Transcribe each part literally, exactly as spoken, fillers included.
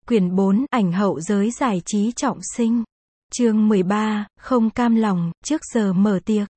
Quyển bốn, ảnh hậu giới giải trí trọng sinh. Chương mười ba, không cam lòng, trước giờ mở tiệc.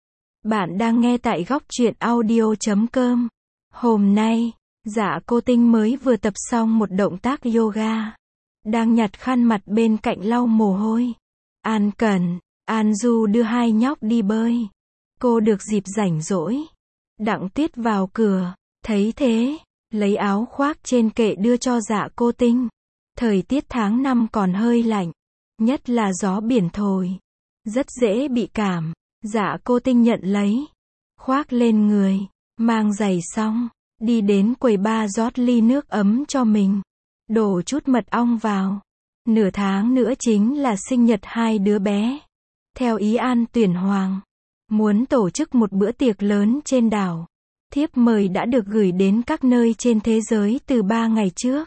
Bạn đang nghe tại góc truyện audio chấm com. Hôm nay, Dạ Cô Tinh mới vừa tập xong một động tác yoga. Đang nhặt khăn mặt bên cạnh lau mồ hôi. An Cần, An Du đưa hai nhóc đi bơi. Cô được dịp rảnh rỗi. Đặng Tuyết vào cửa, thấy thế, lấy áo khoác trên kệ đưa cho Dạ Cô Tinh. Thời tiết tháng năm còn hơi lạnh, nhất là gió biển thổi, rất dễ bị cảm. Dạ Cô Tinh nhận lấy, khoác lên người, mang giày xong, đi đến quầy bar rót ly nước ấm cho mình, đổ chút mật ong vào. Nửa tháng nữa chính là sinh nhật hai đứa bé. Theo ý An Tuyển Hoàng, muốn tổ chức một bữa tiệc lớn trên đảo. Thiếp mời đã được gửi đến các nơi trên thế giới từ ba ngày trước.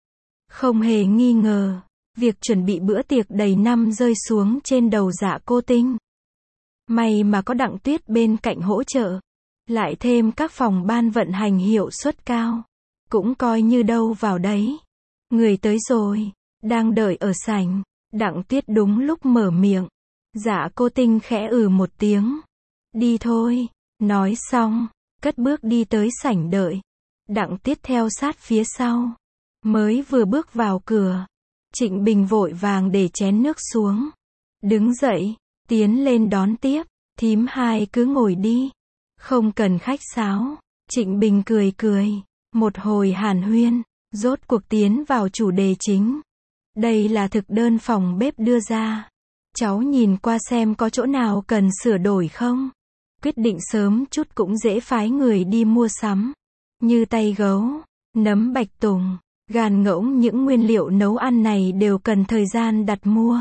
Không hề nghi ngờ, việc chuẩn bị bữa tiệc đầy năm rơi xuống trên đầu Dạ Cô Tinh. May mà có Đặng Tuyết bên cạnh hỗ trợ, lại thêm các phòng ban vận hành hiệu suất cao, cũng coi như đâu vào đấy. Người tới rồi, đang đợi ở sảnh, Đặng Tuyết đúng lúc mở miệng. Dạ Cô Tinh khẽ ừ một tiếng. Đi thôi, nói xong, cất bước đi tới sảnh đợi. Đặng Tuyết theo sát phía sau. Mới vừa bước vào cửa, Trịnh Bình vội vàng để chén nước xuống. Đứng dậy, tiến lên đón tiếp. Thím hai cứ ngồi đi, không cần khách sáo. Trịnh Bình cười cười. Một hồi hàn huyên, rốt cuộc tiến vào chủ đề chính. Đây là thực đơn phòng bếp đưa ra. Cháu nhìn qua xem có chỗ nào cần sửa đổi không? Quyết định sớm chút cũng dễ phái người đi mua sắm. Như tay gấu, nấm bạch tùng, gan ngỗng, những nguyên liệu nấu ăn này đều cần thời gian đặt mua.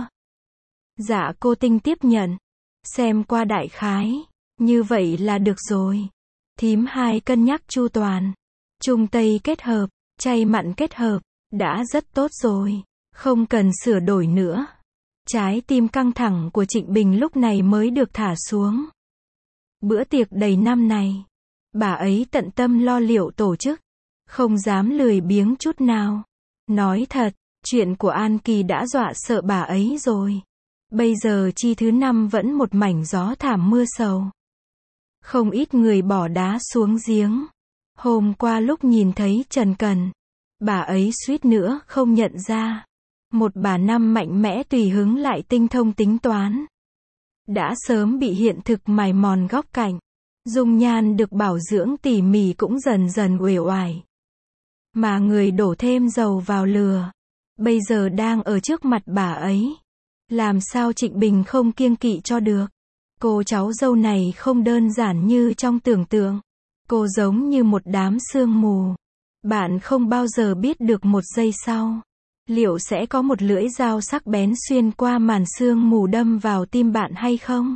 Dạ Cô Tinh tiếp nhận, xem qua đại khái, như vậy là được rồi. Thím hai cân nhắc chu toàn, Trung Tây kết hợp, chay mặn kết hợp, đã rất tốt rồi, không cần sửa đổi nữa. Trái tim căng thẳng của Trịnh Bình lúc này mới được thả xuống. Bữa tiệc đầy năm này, bà ấy tận tâm lo liệu tổ chức, không dám lười biếng chút nào. Nói thật, chuyện của An Kỳ đã dọa sợ bà ấy rồi. Bây giờ chi thứ năm vẫn một mảnh gió thảm mưa sầu. Không ít người bỏ đá xuống giếng. Hôm qua lúc nhìn thấy Trần Cần, bà ấy suýt nữa không nhận ra. Một bà năm mạnh mẽ tùy hứng lại tinh thông tính toán. Đã sớm bị hiện thực mài mòn góc cạnh. Dung nhan được bảo dưỡng tỉ mỉ cũng dần dần uể oải. Mà người đổ thêm dầu vào lửa, bây giờ đang ở trước mặt bà ấy. Làm sao Trịnh Bình không kiêng kỵ cho được? Cô cháu dâu này không đơn giản như trong tưởng tượng. Cô giống như một đám sương mù. Bạn không bao giờ biết được một giây sau, liệu sẽ có một lưỡi dao sắc bén xuyên qua màn sương mù đâm vào tim bạn hay không?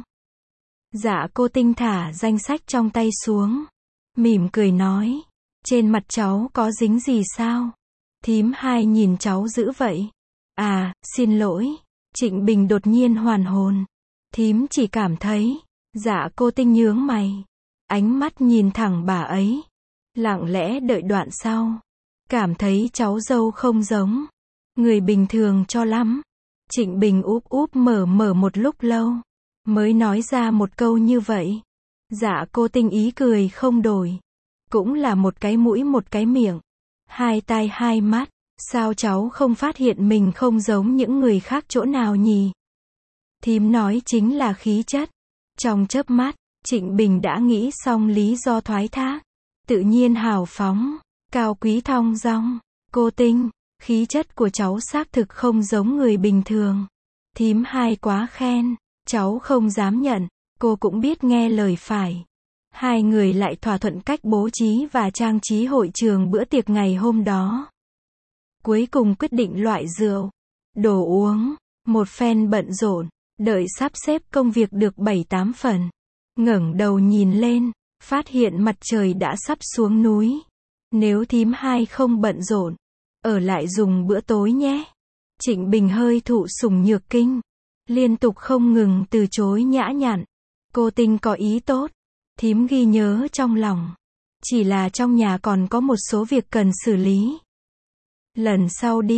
Dạ Cô Tinh thả danh sách trong tay xuống, mỉm cười nói, trên mặt cháu có dính gì sao? Thím hai nhìn cháu dữ vậy. À, xin lỗi. Trịnh Bình đột nhiên hoàn hồn. Thím chỉ cảm thấy. Dạ Cô Tinh nhướng mày, ánh mắt nhìn thẳng bà ấy, lặng lẽ đợi đoạn sau. Cảm thấy cháu dâu không giống người bình thường cho lắm. Trịnh Bình úp úp mở mở một lúc lâu, mới nói ra một câu như vậy. Dạ Cô Tinh ý cười không đổi. Cũng là một cái mũi một cái miệng, hai tai hai mắt. Sao cháu không phát hiện mình không giống những người khác chỗ nào nhỉ? Thím nói chính là khí chất. Trong chớp mắt, Trịnh Bình đã nghĩ xong lý do thoái thác. Tự nhiên hào phóng, cao quý thong dong. Cô Tinh, khí chất của cháu xác thực không giống người bình thường. Thím hai quá khen, cháu không dám nhận. Cô cũng biết nghe lời phải. Hai người lại thỏa thuận cách bố trí và trang trí hội trường bữa tiệc ngày hôm đó. Cuối cùng quyết định loại rượu, đồ uống, một phen bận rộn, đợi sắp xếp công việc được bảy tám phần. Ngẩng đầu nhìn lên, phát hiện mặt trời đã sắp xuống núi. Nếu thím hai không bận rộn, ở lại dùng bữa tối nhé. Trịnh Bình hơi thụ sủng nhược kinh, liên tục không ngừng từ chối nhã nhặn. Cô Tinh có ý tốt, thím ghi nhớ trong lòng. Chỉ là trong nhà còn có một số việc cần xử lý. Lần sau đi,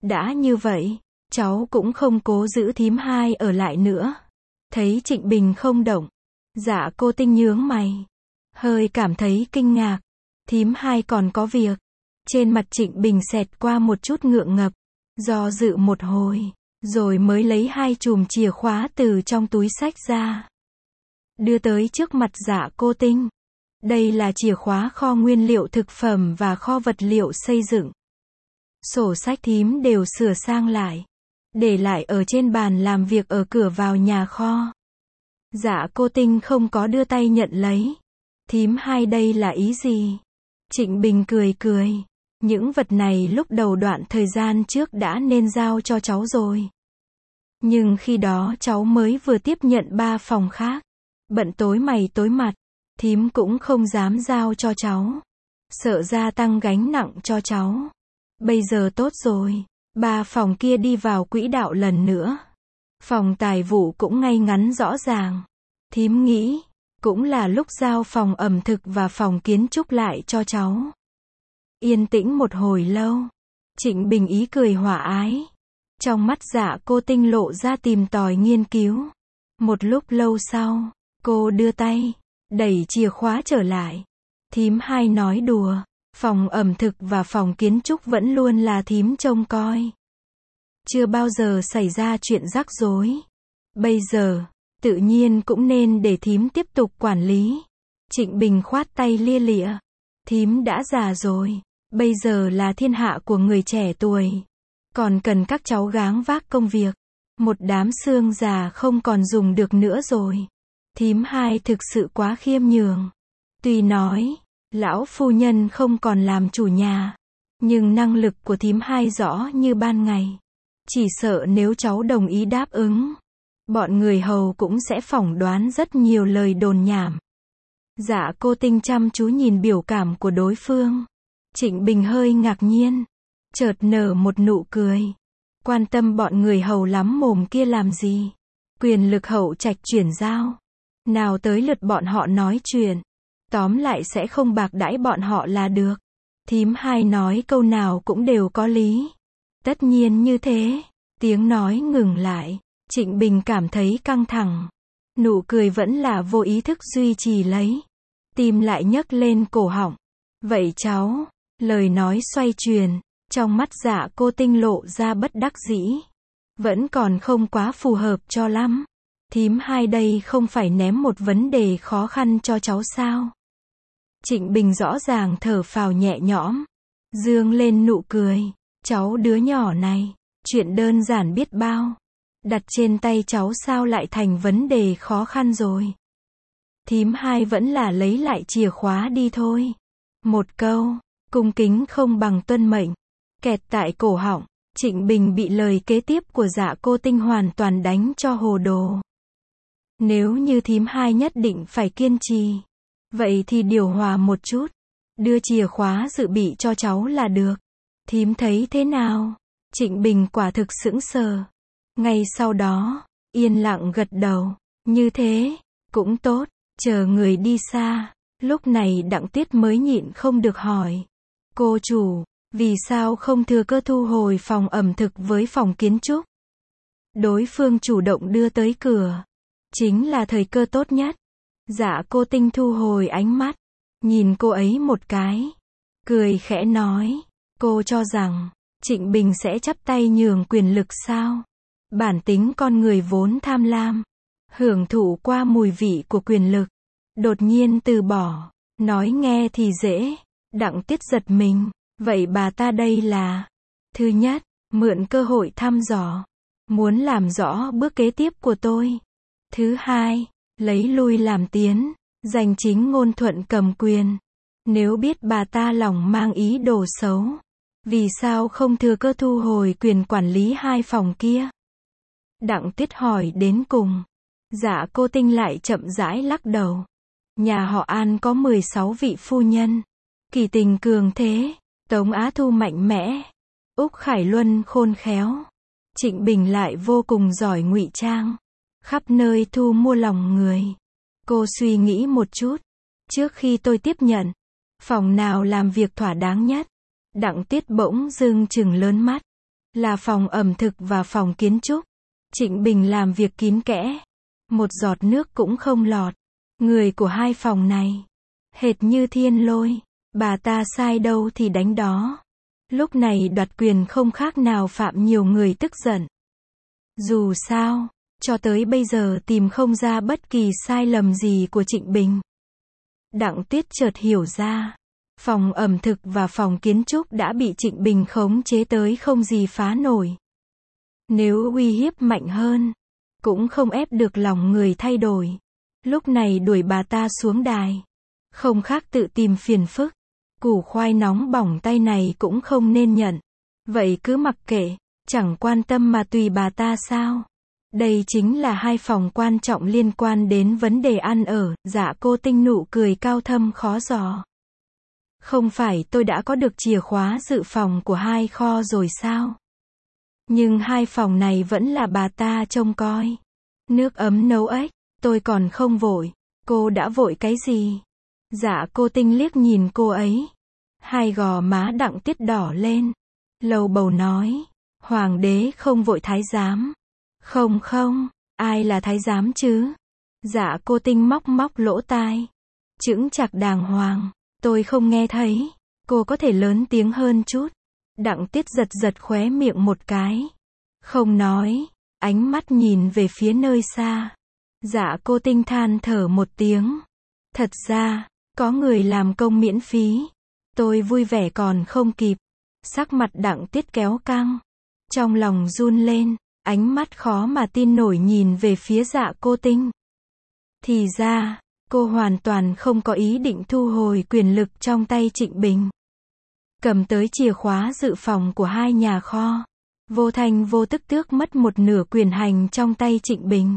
Đã như vậy, cháu cũng không cố giữ thím hai ở lại nữa. Thấy Trịnh Bình không động, Dạ Cô Tinh nhướng mày, hơi cảm thấy kinh ngạc. Thím hai còn có việc. Trên mặt Trịnh Bình xẹt qua một chút ngượng ngập, do dự một hồi, rồi mới lấy hai chùm chìa khóa từ trong túi xách ra, đưa tới trước mặt Dạ Cô Tinh. Đây là chìa khóa kho nguyên liệu thực phẩm và kho vật liệu xây dựng. Sổ sách thím đều sửa sang lại, để lại ở trên bàn làm việc ở cửa vào nhà kho. Dạ Cô Tinh không có đưa tay nhận lấy. Thím hai đây là ý gì? Trịnh Bình cười cười. Những vật này lúc đầu đoạn thời gian trước đã nên giao cho cháu rồi. Nhưng khi đó cháu mới vừa tiếp nhận ba phòng khác. Bận tối mày tối mặt. Thím cũng không dám giao cho cháu. Sợ gia tăng gánh nặng cho cháu. Bây giờ tốt rồi. Ba phòng kia đi vào quỹ đạo lần nữa. Phòng tài vụ cũng ngay ngắn rõ ràng. Thím nghĩ, cũng là lúc giao phòng ẩm thực và phòng kiến trúc lại cho cháu. Yên tĩnh một hồi lâu. Trịnh Bình ý cười hòa ái. Trong mắt Dạ Cô Tinh lộ ra tìm tòi nghiên cứu. Một lúc lâu sau, cô đưa tay, đẩy chìa khóa trở lại. Thím hai nói đùa. Phòng ẩm thực và phòng kiến trúc vẫn luôn là thím trông coi. Chưa bao giờ xảy ra chuyện rắc rối. Bây giờ, tự nhiên cũng nên để thím tiếp tục quản lý. Trịnh Bình khoát tay lia lịa. Thím đã già rồi. Bây giờ là thiên hạ của người trẻ tuổi. Còn cần các cháu gắng vác công việc. Một đám xương già không còn dùng được nữa rồi. Thím hai thực sự quá khiêm nhường. Tuy nói, lão phu nhân không còn làm chủ nhà. Nhưng năng lực của thím hai rõ như ban ngày. Chỉ sợ nếu cháu đồng ý đáp ứng, bọn người hầu cũng sẽ phỏng đoán rất nhiều lời đồn nhảm. Dạ Cô Tinh chăm chú nhìn biểu cảm của đối phương. Trịnh Bình hơi ngạc nhiên, chợt nở một nụ cười. Quan tâm bọn người hầu lắm mồm kia làm gì? Quyền lực hậu trạch chuyển giao. Nào tới lượt bọn họ nói chuyện. Tóm lại sẽ không bạc đãi bọn họ là được. Thím hai nói câu nào cũng đều có lý. Tất nhiên như thế. Tiếng nói ngừng lại. Trịnh Bình cảm thấy căng thẳng. Nụ cười vẫn là vô ý thức duy trì lấy. Tim lại nhấc lên cổ họng. Vậy cháu, lời nói xoay chuyển. Trong mắt Dạ Cô Tinh lộ ra bất đắc dĩ. Vẫn còn không quá phù hợp cho lắm. Thím hai đây không phải ném một vấn đề khó khăn cho cháu sao? Trịnh Bình rõ ràng thở phào nhẹ nhõm. Dương lên nụ cười. Cháu đứa nhỏ này, chuyện đơn giản biết bao. Đặt trên tay cháu sao lại thành vấn đề khó khăn rồi. Thím hai vẫn là lấy lại chìa khóa đi thôi. Một câu, cung kính không bằng tuân mệnh. Kẹt tại cổ họng. Trịnh Bình bị lời kế tiếp của Dạ Cô Tinh hoàn toàn đánh cho hồ đồ. Nếu như thím hai nhất định phải kiên trì, vậy thì điều hòa một chút. Đưa chìa khóa dự bị cho cháu là được. Thím thấy thế nào? Trịnh Bình quả thực sững sờ. Ngay sau đó, yên lặng gật đầu. Như thế, cũng tốt. Chờ người đi xa. Lúc này Đặng Tuyết mới nhịn không được hỏi. Cô chủ, vì sao không thừa cơ thu hồi phòng ẩm thực với phòng kiến trúc? Đối phương chủ động đưa tới cửa. Chính là thời cơ tốt nhất. Dạ Cô Tinh thu hồi ánh mắt. Nhìn cô ấy một cái. Cười khẽ nói. Cô cho rằng, Trịnh Bình sẽ chắp tay nhường quyền lực sao? Bản tính con người vốn tham lam. Hưởng thụ qua mùi vị của quyền lực. Đột nhiên từ bỏ. Nói nghe thì dễ. Đặng Tiết giật mình. Vậy bà ta đây là? Thứ nhất, mượn cơ hội thăm dò. Muốn làm rõ bước kế tiếp của tôi. Thứ hai, lấy lui làm tiến. Giành chính ngôn thuận cầm quyền. Nếu biết bà ta lòng mang ý đồ xấu, vì sao không thừa cơ thu hồi quyền quản lý hai phòng kia? Đặng Tiết hỏi đến cùng. Dạ Cô Tinh lại chậm rãi lắc đầu. Nhà họ An có mười sáu vị phu nhân. Kỳ Tình cường thế. Tống Á Thu mạnh mẽ. Úc Khải Luân khôn khéo. Trịnh Bình lại vô cùng giỏi ngụy trang. Khắp nơi thu mua lòng người. Cô suy nghĩ một chút. Trước khi tôi tiếp nhận, phòng nào làm việc thỏa đáng nhất? Đặng Tiết bỗng dưng trừng lớn mắt. là phòng ẩm thực và phòng kiến trúc. Trịnh Bình làm việc kín kẽ. Một giọt nước cũng không lọt. Người của hai phòng này. Hệt như thiên lôi. Bà ta sai đâu thì đánh đó. Lúc này đoạt quyền không khác nào phạm nhiều người tức giận. Dù sao, cho tới bây giờ tìm không ra bất kỳ sai lầm gì của Trịnh Bình. Đặng Tuyết chợt hiểu ra. Phòng ẩm thực và phòng kiến trúc đã bị Trịnh Bình khống chế tới không gì phá nổi. Nếu uy hiếp mạnh hơn, cũng không ép được lòng người thay đổi. Lúc này đuổi bà ta xuống đài. Không khác tự tìm phiền phức. Củ khoai nóng bỏng tay này cũng không nên nhận. Vậy cứ mặc kệ, chẳng quan tâm mà tùy bà ta sao. Đây chính là hai phòng quan trọng liên quan đến vấn đề ăn ở. Dạ Cô Tinh nụ cười cao thâm khó dò. Không phải tôi đã có được chìa khóa dự phòng của hai kho rồi sao? Nhưng hai phòng này vẫn là bà ta trông coi. Nước ấm nấu ếch, tôi còn không vội. Cô đã vội cái gì? Dạ Cô Tinh liếc nhìn cô ấy. Hai gò má Đặng Tuyết đỏ lên. Lầu bầu nói. Hoàng đế không vội thái giám. Không không, ai là thái giám chứ? Dạ Cô Tinh móc móc lỗ tai. Chững chạc đàng hoàng. Tôi không nghe thấy. Cô có thể lớn tiếng hơn chút. Đặng Tuyết giật giật khóe miệng một cái. Không nói. Ánh mắt nhìn về phía nơi xa. Dạ Cô Tinh than thở một tiếng. Thật ra, có người làm công miễn phí. Tôi vui vẻ còn không kịp. Sắc mặt Đặng Tuyết kéo căng. Trong lòng run lên. Ánh mắt khó mà tin nổi nhìn về phía Dạ Cô Tinh. Thì ra, cô hoàn toàn không có ý định thu hồi quyền lực trong tay Trịnh Bình. Cầm tới chìa khóa dự phòng của hai nhà kho. Vô thanh vô tức tước mất một nửa quyền hành trong tay Trịnh Bình.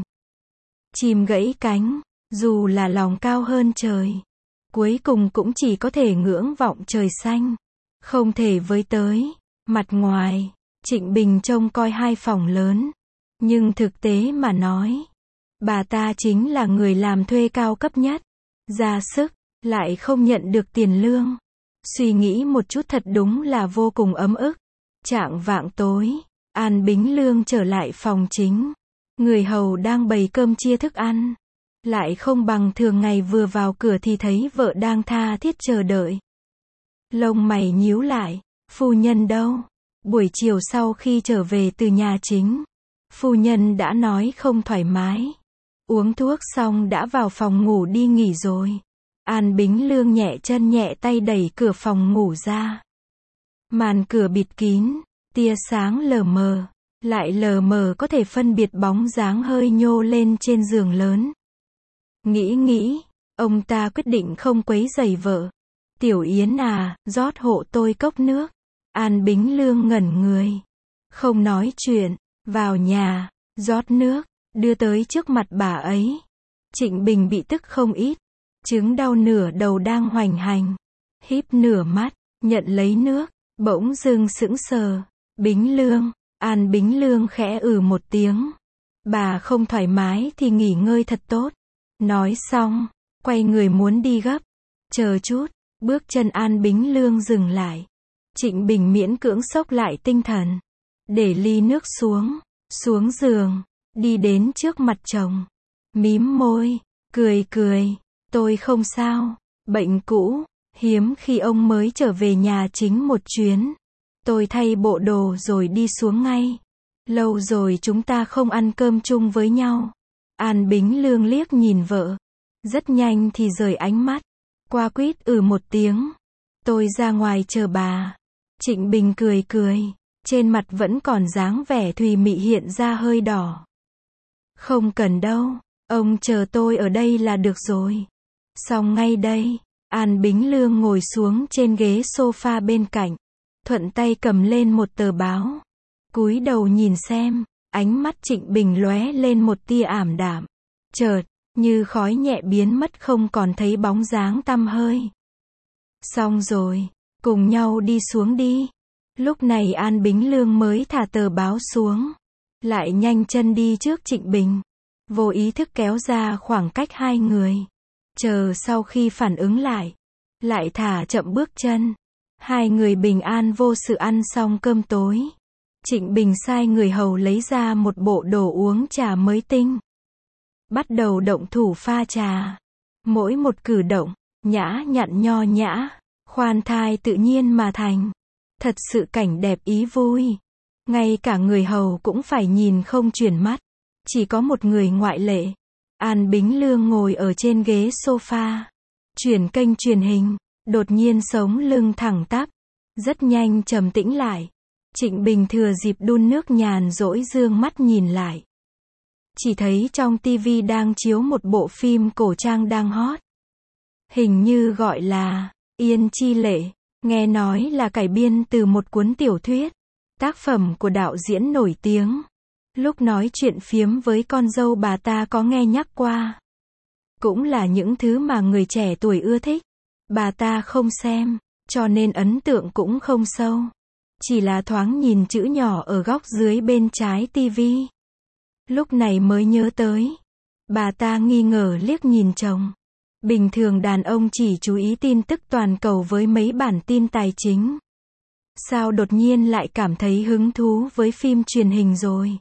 Chim gãy cánh, dù là lòng cao hơn trời. Cuối cùng cũng chỉ có thể ngưỡng vọng trời xanh. Không thể với tới. Mặt ngoài, Trịnh Bình trông coi hai phòng lớn. Nhưng thực tế mà nói, bà ta chính là người làm thuê cao cấp nhất. Ra sức, lại không nhận được tiền lương. Suy nghĩ một chút thật đúng là vô cùng ấm ức. Chạng vạng tối, An Bính Lương trở lại phòng chính. Người hầu đang bày cơm chia thức ăn. Lại không bằng thường ngày vừa vào cửa thì thấy vợ đang tha thiết chờ đợi. Lông mày nhíu lại. Phu nhân đâu? Buổi chiều sau khi trở về từ nhà chính, phu nhân đã nói không thoải mái. Uống thuốc xong đã vào phòng ngủ đi nghỉ rồi. An Bính Lương nhẹ chân nhẹ tay đẩy cửa phòng ngủ ra. Màn cửa bịt kín, tia sáng lờ mờ, lại lờ mờ có thể phân biệt bóng dáng hơi nhô lên trên giường lớn. Nghĩ nghĩ, ông ta quyết định không quấy rầy vợ. Tiểu Yến à, rót hộ tôi cốc nước. An Bính Lương ngẩn người. Không nói chuyện, vào nhà, rót nước, đưa tới trước mặt bà ấy. Trịnh Bình bị tức không ít. Chứng đau nửa đầu đang hoành hành. Híp nửa mắt, nhận lấy nước, bỗng dưng sững sờ. Bính Lương, An Bính Lương khẽ ừ một tiếng. Bà không thoải mái thì nghỉ ngơi thật tốt. Nói xong, quay người muốn đi gấp. Chờ chút, bước chân An Bính Lương dừng lại. Trịnh Bình miễn cưỡng xốc lại tinh thần. Để ly nước xuống, xuống giường, đi đến trước mặt chồng. Mím môi, cười cười. Tôi không sao, bệnh cũ, hiếm khi ông mới trở về nhà chính một chuyến. Tôi thay bộ đồ rồi đi xuống ngay. Lâu rồi chúng ta không ăn cơm chung với nhau. An Bính Lương liếc nhìn vợ. Rất nhanh thì rời ánh mắt. Qua quýt ừ một tiếng. Tôi ra ngoài chờ bà. Trịnh Bình cười cười. Trên mặt vẫn còn dáng vẻ thùy mị hiện ra hơi đỏ. Không cần đâu. Ông chờ tôi ở đây là được rồi. Xong ngay đây. An Bính Lương ngồi xuống trên ghế sofa bên cạnh. Thuận tay cầm lên một tờ báo. Cúi đầu nhìn xem. Ánh mắt Trịnh Bình lóe lên một tia ảm đạm. Chợt, như khói nhẹ biến mất không còn thấy bóng dáng tăm hơi. Xong rồi. Cùng nhau đi xuống đi. Lúc này An Bính Lương mới thả tờ báo xuống. Lại nhanh chân đi trước Trịnh Bình. Vô ý thức kéo ra khoảng cách hai người. Chờ sau khi phản ứng lại. Lại thả chậm bước chân. Hai người bình an vô sự ăn xong cơm tối. Trịnh Bình sai người hầu lấy ra một bộ đồ uống trà mới tinh. Bắt đầu động thủ pha trà. Mỗi một cử động, nhã nhặn nho nhã, khoan thai tự nhiên mà thành. Thật sự cảnh đẹp ý vui. Ngay cả người hầu cũng phải nhìn không chuyển mắt. Chỉ có một người ngoại lệ. An Bính Lương ngồi ở trên ghế sofa. Chuyển kênh truyền hình. Đột nhiên sống lưng thẳng tắp. Rất nhanh trầm tĩnh lại. Trịnh Bình thừa dịp đun nước nhàn rỗi dương mắt nhìn lại. Chỉ thấy trong tivi đang chiếu một bộ phim cổ trang đang hot. Hình như gọi là Yên Chi Lệ. Nghe nói là cải biên từ một cuốn tiểu thuyết. Tác phẩm của đạo diễn nổi tiếng. Lúc nói chuyện phiếm với con dâu bà ta có nghe nhắc qua. Cũng là những thứ mà người trẻ tuổi ưa thích. Bà ta không xem, cho nên ấn tượng cũng không sâu. Chỉ là thoáng nhìn chữ nhỏ ở góc dưới bên trái tivi. Lúc này mới nhớ tới. Bà ta nghi ngờ liếc nhìn chồng. Bình thường đàn ông chỉ chú ý tin tức toàn cầu với mấy bản tin tài chính. Sao đột nhiên lại cảm thấy hứng thú với phim truyền hình rồi?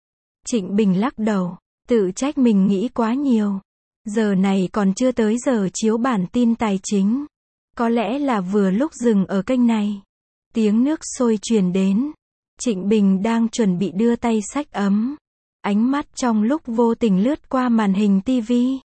Trịnh Bình lắc đầu, tự trách mình nghĩ quá nhiều. Giờ này còn chưa tới giờ chiếu bản tin tài chính. Có lẽ là vừa lúc dừng ở kênh này. Tiếng nước sôi truyền đến. Trịnh Bình đang chuẩn bị đưa tay xách ấm. Ánh mắt trong lúc vô tình lướt qua màn hình tivi.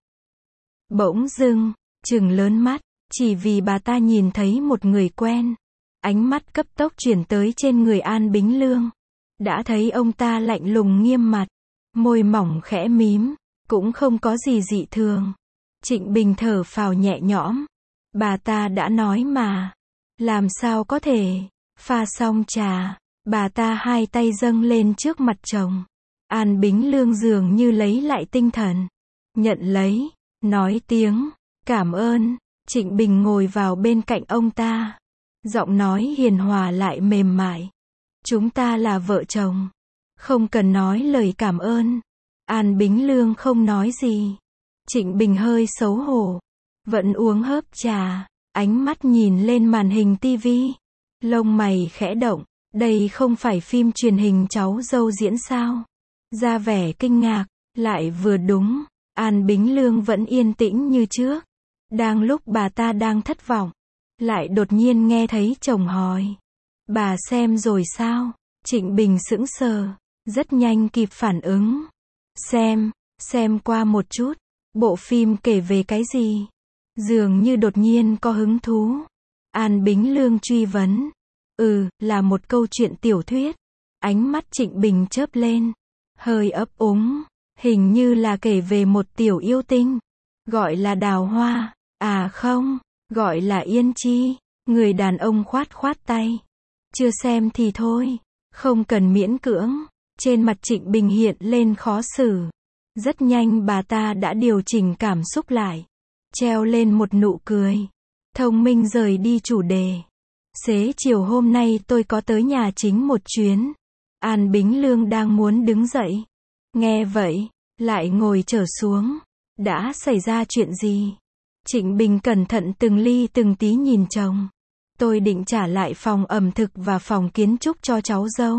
Bỗng dưng, trừng lớn mắt, chỉ vì bà ta nhìn thấy một người quen. Ánh mắt cấp tốc chuyển tới trên người An Bính Lương. Đã thấy ông ta lạnh lùng nghiêm mặt, môi mỏng khẽ mím, cũng không có gì dị thường. Trịnh Bình thở phào nhẹ nhõm. Bà ta đã nói mà. Làm sao có thể. Pha xong trà, bà ta hai tay dâng lên trước mặt chồng. An Bính Lương dường như lấy lại tinh thần. Nhận lấy, nói tiếng, cảm ơn. Trịnh Bình ngồi vào bên cạnh ông ta. Giọng nói hiền hòa lại mềm mại. Chúng ta là vợ chồng. Không cần nói lời cảm ơn. An Bính Lương không nói gì. Trịnh Bình hơi xấu hổ. Vẫn uống hớp trà. Ánh mắt nhìn lên màn hình tivi. Lông mày khẽ động. Đây không phải phim truyền hình cháu dâu diễn sao? Ra vẻ kinh ngạc. Lại vừa đúng. An Bính Lương vẫn yên tĩnh như trước. Đang lúc bà ta đang thất vọng. Lại đột nhiên nghe thấy chồng hỏi. Bà xem rồi sao? Trịnh Bình sững sờ. Rất nhanh kịp phản ứng. Xem, xem qua một chút. Bộ phim kể về cái gì? Dường như đột nhiên có hứng thú. An Bính Lương truy vấn. Ừ, là một câu chuyện tiểu thuyết. Ánh mắt Trịnh Bình chớp lên. Hơi ấp úng. Hình như là kể về một tiểu yêu tinh. Gọi là Đào Hoa. À không, gọi là Yên Chi. Người đàn ông khoát khoát tay. Chưa xem thì thôi. Không cần miễn cưỡng. Trên mặt Trịnh Bình hiện lên khó xử. Rất nhanh bà ta đã điều chỉnh cảm xúc lại. Treo lên một nụ cười. Thông minh rời đi chủ đề. Xế chiều hôm nay tôi có tới nhà chính một chuyến. An Bính Lương đang muốn đứng dậy. Nghe vậy, lại ngồi trở xuống. Đã xảy ra chuyện gì? Trịnh Bình cẩn thận từng ly từng tí nhìn chồng. Tôi định trả lại phòng ẩm thực và phòng kiến trúc cho cháu dâu.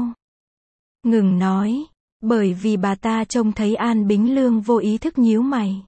Ngừng nói. Bởi vì bà ta trông thấy An Bính Lương vô ý thức nhíu mày.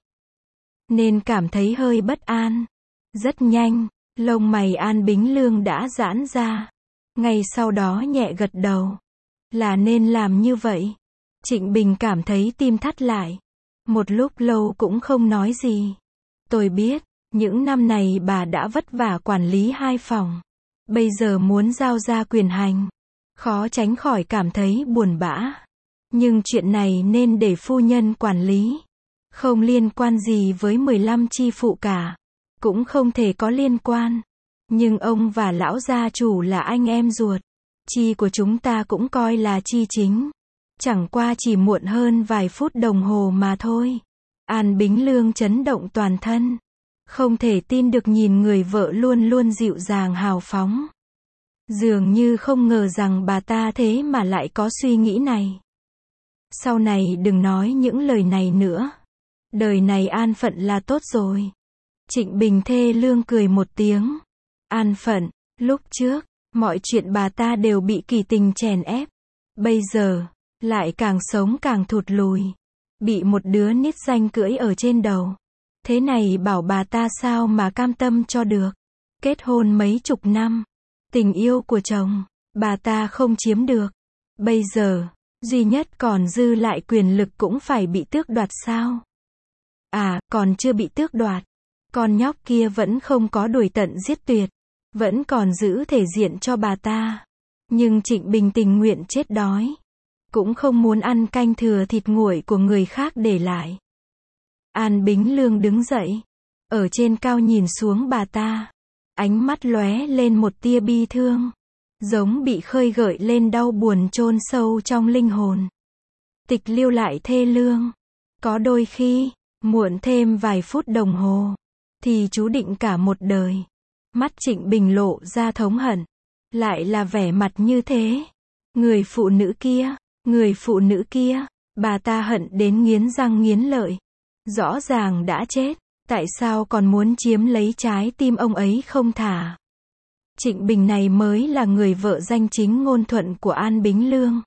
Nên cảm thấy hơi bất an. Rất nhanh, lông mày An Bính Lương đã giãn ra. Ngay sau đó nhẹ gật đầu. Là nên làm như vậy. Trịnh Bình cảm thấy tim thắt lại. Một lúc lâu cũng không nói gì. Tôi biết, những năm này bà đã vất vả quản lý hai phòng. Bây giờ muốn giao ra quyền hành. Khó tránh khỏi cảm thấy buồn bã. Nhưng chuyện này nên để phu nhân quản lý. Không liên quan gì với mười lăm chi phụ cả. Cũng không thể có liên quan. Nhưng ông và lão gia chủ là anh em ruột. Chi của chúng ta cũng coi là chi chính. Chẳng qua chỉ muộn hơn vài phút đồng hồ mà thôi. An Bính Lương chấn động toàn thân. Không thể tin được nhìn người vợ luôn luôn dịu dàng hào phóng. Dường như không ngờ rằng bà ta thế mà lại có suy nghĩ này. Sau này đừng nói những lời này nữa. Đời này an phận là tốt rồi. Trịnh Bình thê lương cười một tiếng. An phận, lúc trước, mọi chuyện bà ta đều bị Kỳ Tình chèn ép. Bây giờ, lại càng sống càng thụt lùi. Bị một đứa nít danh cưỡi ở trên đầu. Thế này bảo bà ta sao mà cam tâm cho được. Kết hôn mấy chục năm. Tình yêu của chồng, bà ta không chiếm được. Bây giờ, duy nhất còn dư lại quyền lực cũng phải bị tước đoạt sao? À, còn chưa bị tước đoạt. Con nhóc kia vẫn không có đuổi tận giết tuyệt. Vẫn còn giữ thể diện cho bà ta. Nhưng Trịnh Bình tình nguyện chết đói. Cũng không muốn ăn canh thừa thịt nguội của người khác để lại. An Bính Lương đứng dậy. Ở trên cao nhìn xuống bà ta. Ánh mắt lóe lên một tia bi thương. Giống bị khơi gợi lên đau buồn chôn sâu trong linh hồn. Tịch Liêu lại thê lương. Có đôi khi, muộn thêm vài phút đồng hồ. Thì chú định cả một đời. Mắt Trịnh Bình lộ ra thống hận. Lại là vẻ mặt như thế. Người phụ nữ kia, người phụ nữ kia, bà ta hận đến nghiến răng nghiến lợi. Rõ ràng đã chết, tại sao còn muốn chiếm lấy trái tim ông ấy không thả. Trịnh Bình này mới là người vợ danh chính ngôn thuận của An Bính Lương.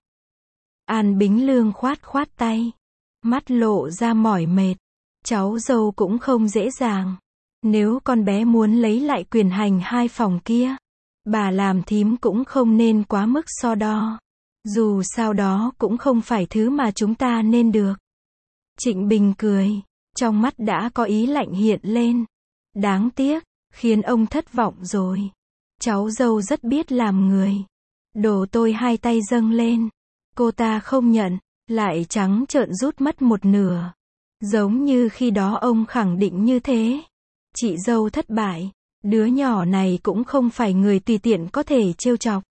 An Bính Lương khoát khoát tay. Mắt lộ ra mỏi mệt. Cháu dâu cũng không dễ dàng. Nếu con bé muốn lấy lại quyền hành hai phòng kia, bà làm thím cũng không nên quá mức so đo. Dù sao đó cũng không phải thứ mà chúng ta nên được. Trịnh Bình cười. Trong mắt đã có ý lạnh hiện lên. Đáng tiếc, khiến ông thất vọng rồi. Cháu dâu rất biết làm người. Đồ tôi hai tay dâng lên. Cô ta không nhận, lại trắng trợn rút mất một nửa. Giống như khi đó ông khẳng định như thế. Chị dâu thất bại. Đứa nhỏ này cũng không phải người tùy tiện có thể trêu chọc.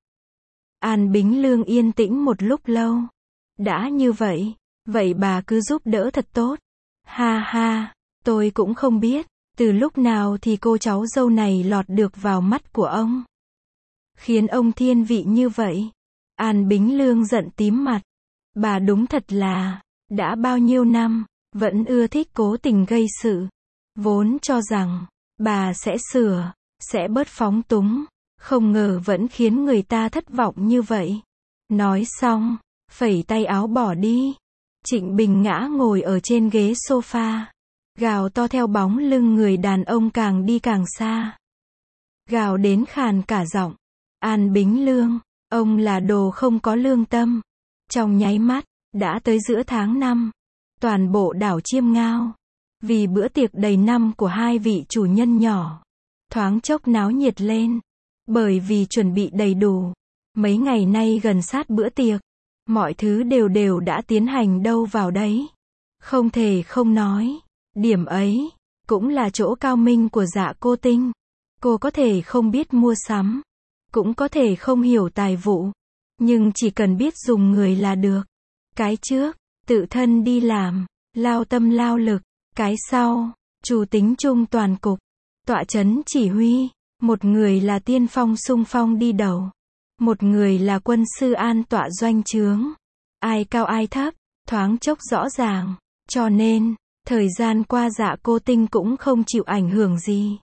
An Bính Lương yên tĩnh một lúc lâu. Đã như vậy, vậy bà cứ giúp đỡ thật tốt. Ha ha, tôi cũng không biết, từ lúc nào thì cô cháu dâu này lọt được vào mắt của ông. Khiến ông thiên vị như vậy. An Bính Lương giận tím mặt. Bà đúng thật là, đã bao nhiêu năm, vẫn ưa thích cố tình gây sự. Vốn cho rằng, bà sẽ sửa, sẽ bớt phóng túng. Không ngờ vẫn khiến người ta thất vọng như vậy. Nói xong, phẩy tay áo bỏ đi. Trịnh Bình ngã ngồi ở trên ghế sofa. Gào to theo bóng lưng người đàn ông càng đi càng xa. Gào đến khàn cả giọng. An Bính Lương, ông là đồ không có lương tâm. Trong nháy mắt, đã tới giữa tháng năm. Toàn bộ đảo Chiêm Ngao. Vì bữa tiệc đầy năm của hai vị chủ nhân nhỏ. Thoáng chốc náo nhiệt lên. Bởi vì chuẩn bị đầy đủ. Mấy ngày nay gần sát bữa tiệc. Mọi thứ đều đều đã tiến hành đâu vào đấy. Không thể không nói. Điểm ấy, cũng là chỗ cao minh của Dạ Cô Tinh. Cô có thể không biết mua sắm. Cũng có thể không hiểu tài vụ. Nhưng chỉ cần biết dùng người là được. Cái trước, tự thân đi làm, lao tâm lao lực. Cái sau, chủ tính chung toàn cục. Tọa chấn chỉ huy. Một người là tiên phong xung phong đi đầu. Một người là quân sư an tọa doanh trướng. Ai cao ai thấp, thoáng chốc rõ ràng. Cho nên, thời gian qua Dạ Cô Tinh cũng không chịu ảnh hưởng gì.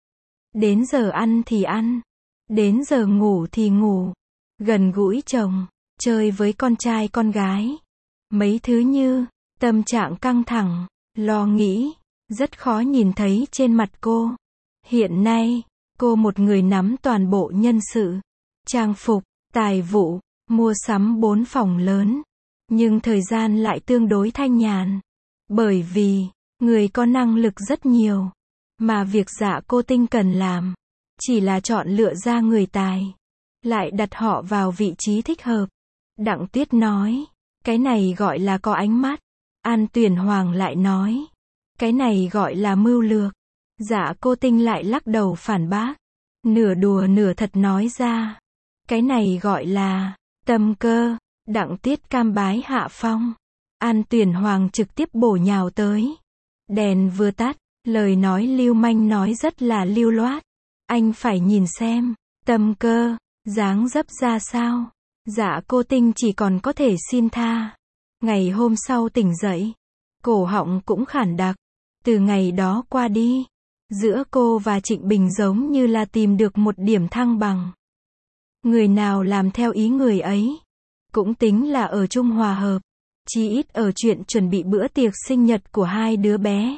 Đến giờ ăn thì ăn. Đến giờ ngủ thì ngủ. Gần gũi chồng, chơi với con trai con gái. Mấy thứ như, tâm trạng căng thẳng, lo nghĩ, rất khó nhìn thấy trên mặt cô. Hiện nay, cô một người nắm toàn bộ nhân sự, trang phục, tài vụ, mua sắm bốn phòng lớn. Nhưng thời gian lại tương đối thanh nhàn. Bởi vì, người có năng lực rất nhiều. Mà việc Dạ Cô Tinh cần làm, chỉ là chọn lựa ra người tài. Lại đặt họ vào vị trí thích hợp. Đặng Tuyết nói, cái này gọi là có ánh mắt. An Tuyển Hoàng lại nói, cái này gọi là mưu lược. Dạ Cô Tinh lại lắc đầu phản bác. Nửa đùa nửa thật nói ra. Cái này gọi là tâm cơ. Đặng Tiết cam bái hạ phong. An Tuyển Hoàng trực tiếp bổ nhào tới. Đèn vừa tắt, lời nói lưu manh nói rất là lưu loát. Anh phải nhìn xem, tâm cơ, dáng dấp ra sao. Dạ Cô Tinh chỉ còn có thể xin tha. Ngày hôm sau tỉnh dậy, cổ họng cũng khản đặc. Từ ngày đó qua đi, giữa cô và Trịnh Bình giống như là tìm được một điểm thăng bằng. Người nào làm theo ý người ấy. cũng tính là ở chung hòa hợp. Chí ít ở chuyện chuẩn bị bữa tiệc sinh nhật của hai đứa bé.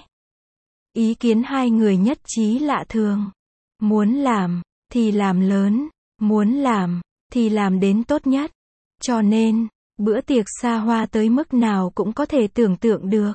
Ý kiến hai người nhất trí lạ thường. Muốn làm, thì làm lớn. Muốn làm, thì làm đến tốt nhất. Cho nên, bữa tiệc xa hoa tới mức nào cũng có thể tưởng tượng được.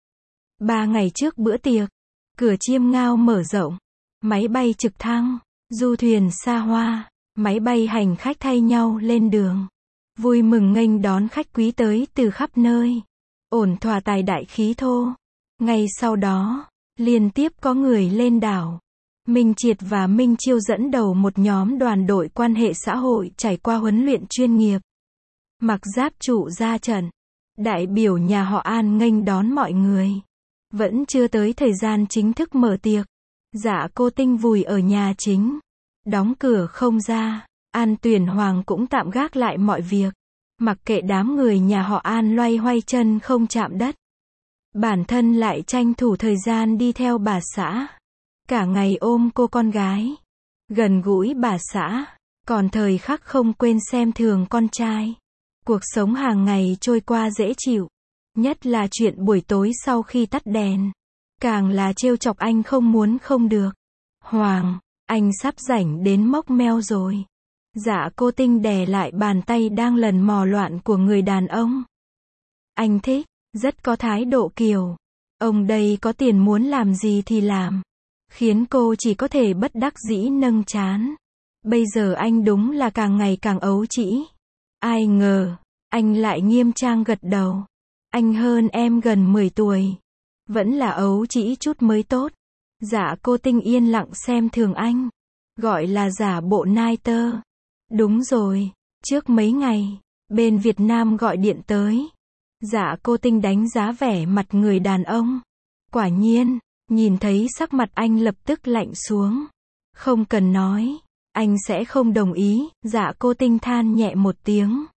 Ba ngày trước bữa tiệc, cửa chiêm ngao mở rộng. Máy bay trực thăng, du thuyền xa hoa, máy bay hành khách thay nhau lên đường. Vui mừng nghênh đón khách quý tới từ khắp nơi. Ổn thỏa tài đại khí thô. Ngay sau đó, liên tiếp có người lên đảo. Minh Triệt và Minh Chiêu dẫn đầu một nhóm đoàn đội quan hệ xã hội trải qua huấn luyện chuyên nghiệp. Mặc giáp trụ ra trận. Đại biểu nhà họ An nghênh đón mọi người. Vẫn chưa tới thời gian chính thức mở tiệc. Dạ cô Tinh vùi ở nhà chính. Đóng cửa không ra. An Tuyển Hoàng cũng tạm gác lại mọi việc. Mặc kệ đám người nhà họ An loay hoay chân không chạm đất. Bản thân lại tranh thủ thời gian đi theo bà xã. Cả ngày ôm cô con gái. Gần gũi bà xã. Còn thời khắc không quên xem thường con trai. Cuộc sống hàng ngày trôi qua dễ chịu. Nhất là chuyện buổi tối sau khi tắt đèn. Càng là trêu chọc anh không muốn không được. Hoàng, anh sắp rảnh đến mốc meo rồi. Dạ cô Tinh đè lại bàn tay đang lần mò loạn của người đàn ông. Anh thích, rất có thái độ kiều. Ông đây có tiền muốn làm gì thì làm. Khiến cô chỉ có thể bất đắc dĩ nâng trán. Bây giờ anh đúng là càng ngày càng ấu trĩ. Ai ngờ, anh lại nghiêm trang gật đầu. Anh hơn em gần mười tuổi. Vẫn là ấu trĩ chút mới tốt. Dạ cô Tinh yên lặng xem thường anh. Gọi là giả bộ nai tơ. Đúng rồi, trước mấy ngày, bên Việt Nam gọi điện tới. Dạ cô Tinh đánh giá vẻ mặt người đàn ông. Quả nhiên, nhìn thấy sắc mặt anh lập tức lạnh xuống. Không cần nói, anh sẽ không đồng ý. Dạ cô Tinh than nhẹ một tiếng.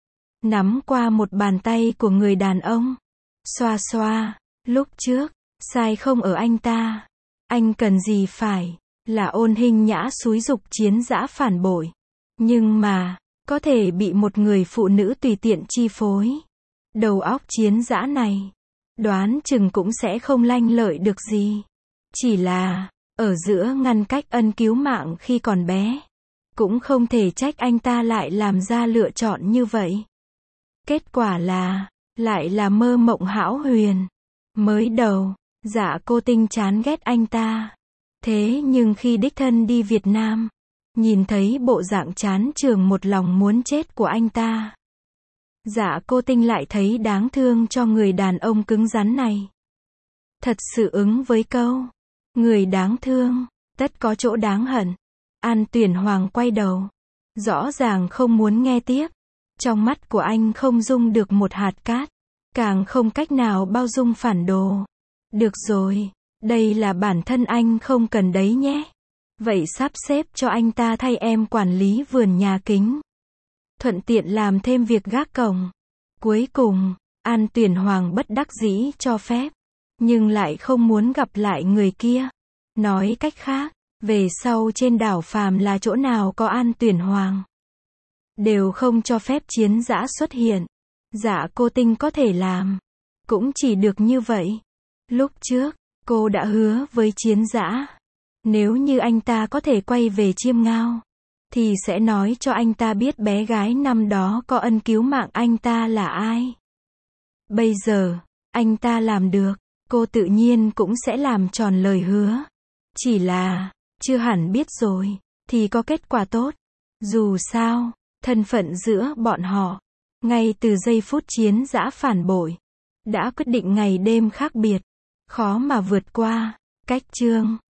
Nắm qua một bàn tay của người đàn ông. Xoa xoa, lúc trước, sai không ở anh ta. Anh cần gì phải, là ôn hình nhã xúi giục chiến dã phản bội. Nhưng mà, có thể bị một người phụ nữ tùy tiện chi phối. Đầu óc chiến dã này, đoán chừng cũng sẽ không lanh lợi được gì. Chỉ là, ở giữa ngăn cách ân cứu mạng khi còn bé. Cũng không thể trách anh ta lại làm ra lựa chọn như vậy. Kết quả là, lại là mơ mộng hão huyền. Mới đầu, dạ cô Tinh chán ghét anh ta. Thế nhưng khi đích thân đi Việt Nam, nhìn thấy bộ dạng chán chường một lòng muốn chết của anh ta. Dạ cô Tinh lại thấy đáng thương cho người đàn ông cứng rắn này. Thật sự ứng với câu. Người đáng thương, tất có chỗ đáng hận. An Tuyển Hoàng quay đầu. Rõ ràng không muốn nghe tiếp. Trong mắt của anh không dung được một hạt cát. Càng không cách nào bao dung phản đồ. Được rồi, đây là bản thân anh không cần đấy nhé. Vậy sắp xếp cho anh ta thay em quản lý vườn nhà kính. Thuận tiện làm thêm việc gác cổng. Cuối cùng, An Tuyển Hoàng bất đắc dĩ cho phép. Nhưng lại không muốn gặp lại người kia. Nói cách khác, về sau trên đảo Phàm là chỗ nào có An Tuyển Hoàng. Đều không cho phép chiến dã xuất hiện. Dạ cô Tinh có thể làm. Cũng chỉ được như vậy. Lúc trước, cô đã hứa với chiến dã. Nếu như anh ta có thể quay về Chiêm Ngao, thì sẽ nói cho anh ta biết bé gái năm đó có ân cứu mạng anh ta là ai. Bây giờ, anh ta làm được, cô tự nhiên cũng sẽ làm tròn lời hứa. Chỉ là, chưa hẳn biết rồi, thì có kết quả tốt. Dù sao, thân phận giữa bọn họ, ngay từ giây phút chiến dã phản bội, đã quyết định ngày đêm khác biệt, khó mà vượt qua. Cách chương